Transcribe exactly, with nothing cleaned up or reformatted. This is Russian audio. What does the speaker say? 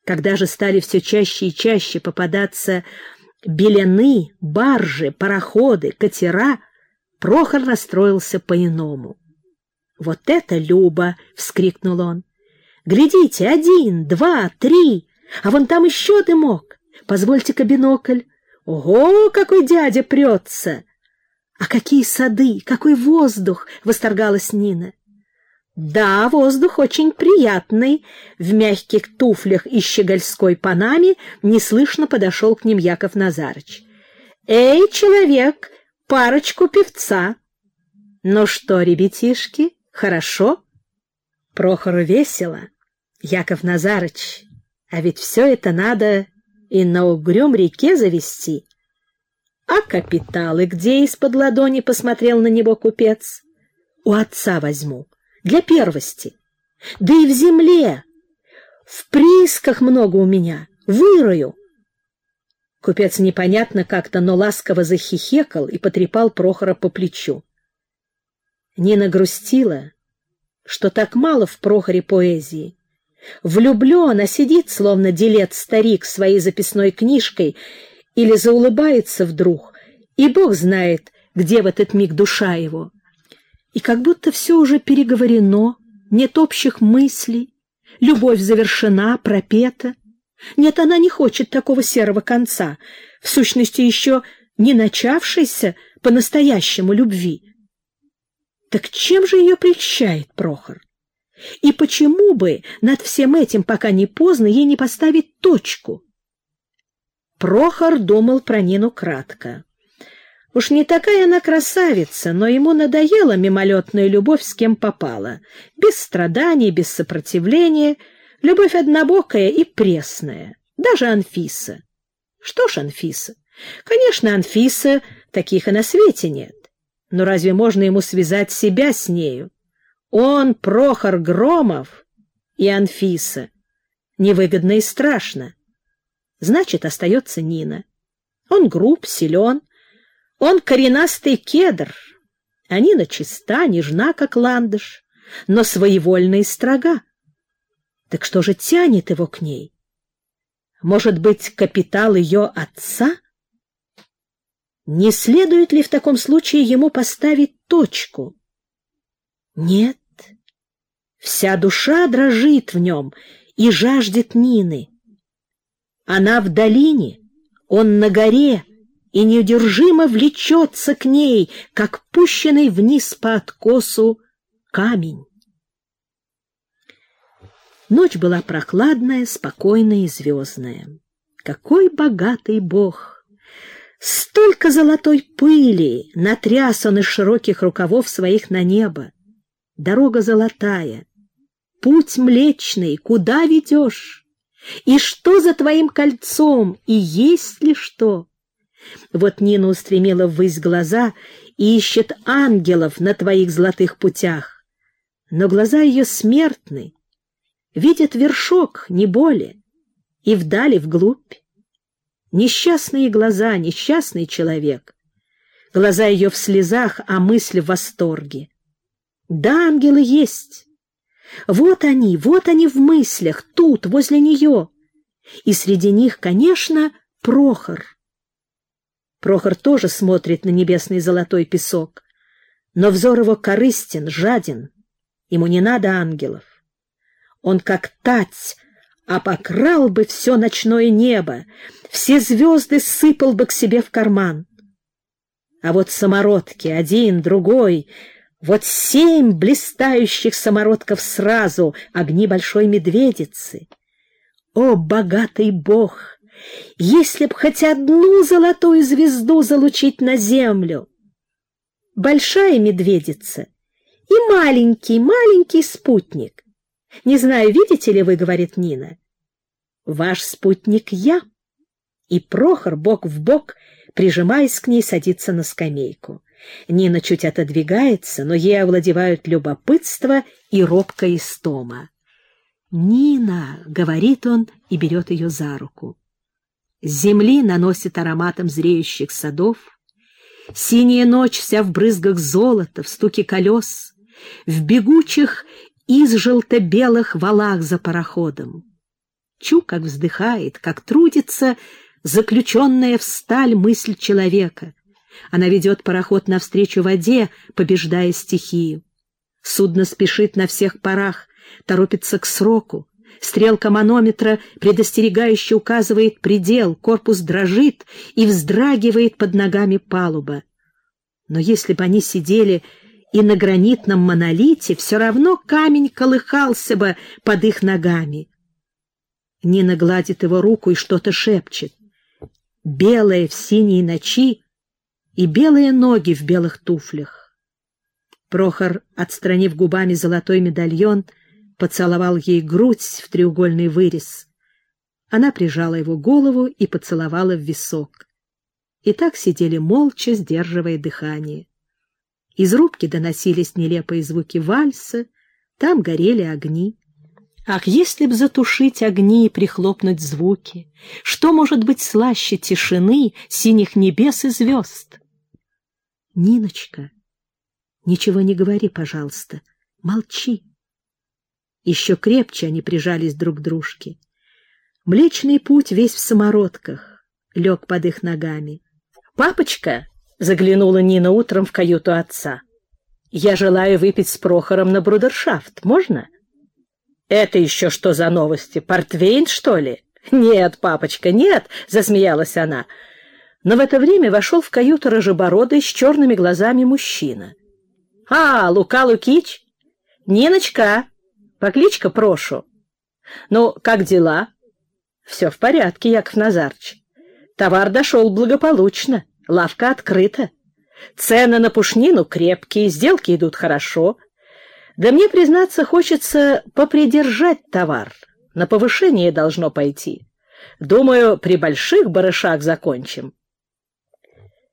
Когда же стали все чаще и чаще попадаться белены, баржи, пароходы, катера, Прохор настроился по-иному. «Вот это Люба!» — вскрикнул он. «Глядите, один, два, три, а вон там еще дымок. Позвольте-ка бинокль. Ого, какой дядя прется! А какие сады, какой воздух!» — восторгалась Нина. «Да, воздух очень приятный». В мягких туфлях и щегольской панаме неслышно подошел к ним Яков Назарыч. «Эй, человек, парочку певца!» «Ну что, ребятишки, хорошо?» Прохору весело. «Яков Назарыч, а ведь все это надо и на Угрюм реке завести». «А капиталы где?» — из-под ладони посмотрел на него купец. «У отца возьму. Для первости. Да и в земле. В приисках много у меня. Вырою». Купец непонятно как-то, но ласково захихекал и потрепал Прохора по плечу. Нина грустила, что так мало в Прохоре поэзии. Влюблен, а сидит, словно делец-старик, своей записной книжкой, или заулыбается вдруг, и Бог знает, где в этот миг душа его. И как будто все уже переговорено, нет общих мыслей, любовь завершена, пропета. Нет, она не хочет такого серого конца, в сущности еще не начавшейся по-настоящему любви. Так чем же ее прельщает Прохор? И почему бы над всем этим, пока не поздно, ей не поставить точку? Прохор думал про Нину кратко. Уж не такая она красавица, но ему надоела мимолетная любовь с кем попало. Без страданий, без сопротивления, любовь однобокая и пресная. Даже Анфиса. Что ж Анфиса? Конечно, Анфиса, таких и на свете нет. Но разве можно ему связать себя с нею? Он, Прохор Громов, и Анфиса. Невыгодно и страшно. Значит, остается Нина. Он груб, силен. Он коренастый кедр, а Нина чиста, нежна, как ландыш, но своевольна и строга. Так что же тянет его к ней? Может быть, капитал ее отца? Не следует ли в таком случае ему поставить точку? Нет, вся душа дрожит в нем и жаждет Нины. Она в долине, он на горе, и неудержимо влечется к ней, как пущенный вниз по откосу камень. Ночь была прохладная, спокойная и звездная. Какой богатый Бог! Столько золотой пыли натряс он из широких рукавов своих на небо. Дорога золотая, путь млечный, куда ведешь? И что за твоим кольцом, и есть ли что? Вот Нина устремила ввысь глаза и ищет ангелов на твоих золотых путях. Но глаза ее смертны, видят вершок, не более, и вдали вглубь. Несчастные глаза, несчастный человек. Глаза ее в слезах, а мысль в восторге. Да, ангелы есть. Вот они, вот они в мыслях, тут, возле нее. И среди них, конечно, Прохор. Прохор тоже смотрит на небесный золотой песок, но взор его корыстен, жаден, ему не надо ангелов. Он как тать обокрал бы все ночное небо, все звезды сыпал бы к себе в карман. А вот самородки, один, другой, вот семь блистающих самородков сразу, огни большой медведицы. О, богатый Бог! Если б хоть одну золотую звезду залучить на землю! Большая медведица и маленький, маленький спутник. Не знаю, видите ли вы, говорит Нина. Ваш спутник я. И Прохор бок в бок, прижимаясь к ней, садится на скамейку. Нина чуть отодвигается, но ей овладевают любопытство и робкая истома. «Нина!» — говорит он и берет ее за руку. С земли наносит ароматом зреющих садов. Синяя ночь вся в брызгах золота, в стуке колес, в бегучих из желто-белых валах за пароходом. Чу, как вздыхает, как трудится заключенная в сталь мысль человека. Она ведет пароход навстречу воде, побеждая стихию. Судно спешит на всех парах, торопится к сроку. Стрелка манометра предостерегающе указывает предел, корпус дрожит и вздрагивает под ногами палуба. Но если бы они сидели и на гранитном монолите, все равно камень колыхался бы под их ногами. Нина гладит его руку и что-то шепчет. Белая в синей ночи и белые ноги в белых туфлях. Прохор, отстранив губами золотой медальон, поцеловал ей грудь в треугольный вырез. Она прижала его голову и поцеловала в висок. И так сидели молча, сдерживая дыхание. Из рубки доносились нелепые звуки вальса, там горели огни. Ах, если б затушить огни и прихлопнуть звуки! Что может быть слаще тишины, синих небес и звезд? Ниночка, ничего не говори, пожалуйста, молчи. Еще крепче они прижались друг к дружке. Млечный путь весь в самородках лег под их ногами. «Папочка!» — заглянула Нина утром в каюту отца. «Я желаю выпить с Прохором на брудершафт. Можно?» «Это еще что за новости? Портвейн, что ли?» «Нет, папочка, нет!» — засмеялась она. Но в это время вошел в каюту рыжебородый с черными глазами мужчина. «А, Лука Лукич? Ниночка, покличка Прошу. Ну, как дела?» «Все в порядке, Яков Назарыч. Товар дошел благополучно, лавка открыта. Цены на пушнину крепкие, сделки идут хорошо. Да мне, признаться, хочется попридержать товар. На повышение должно пойти. Думаю, при больших барышах закончим.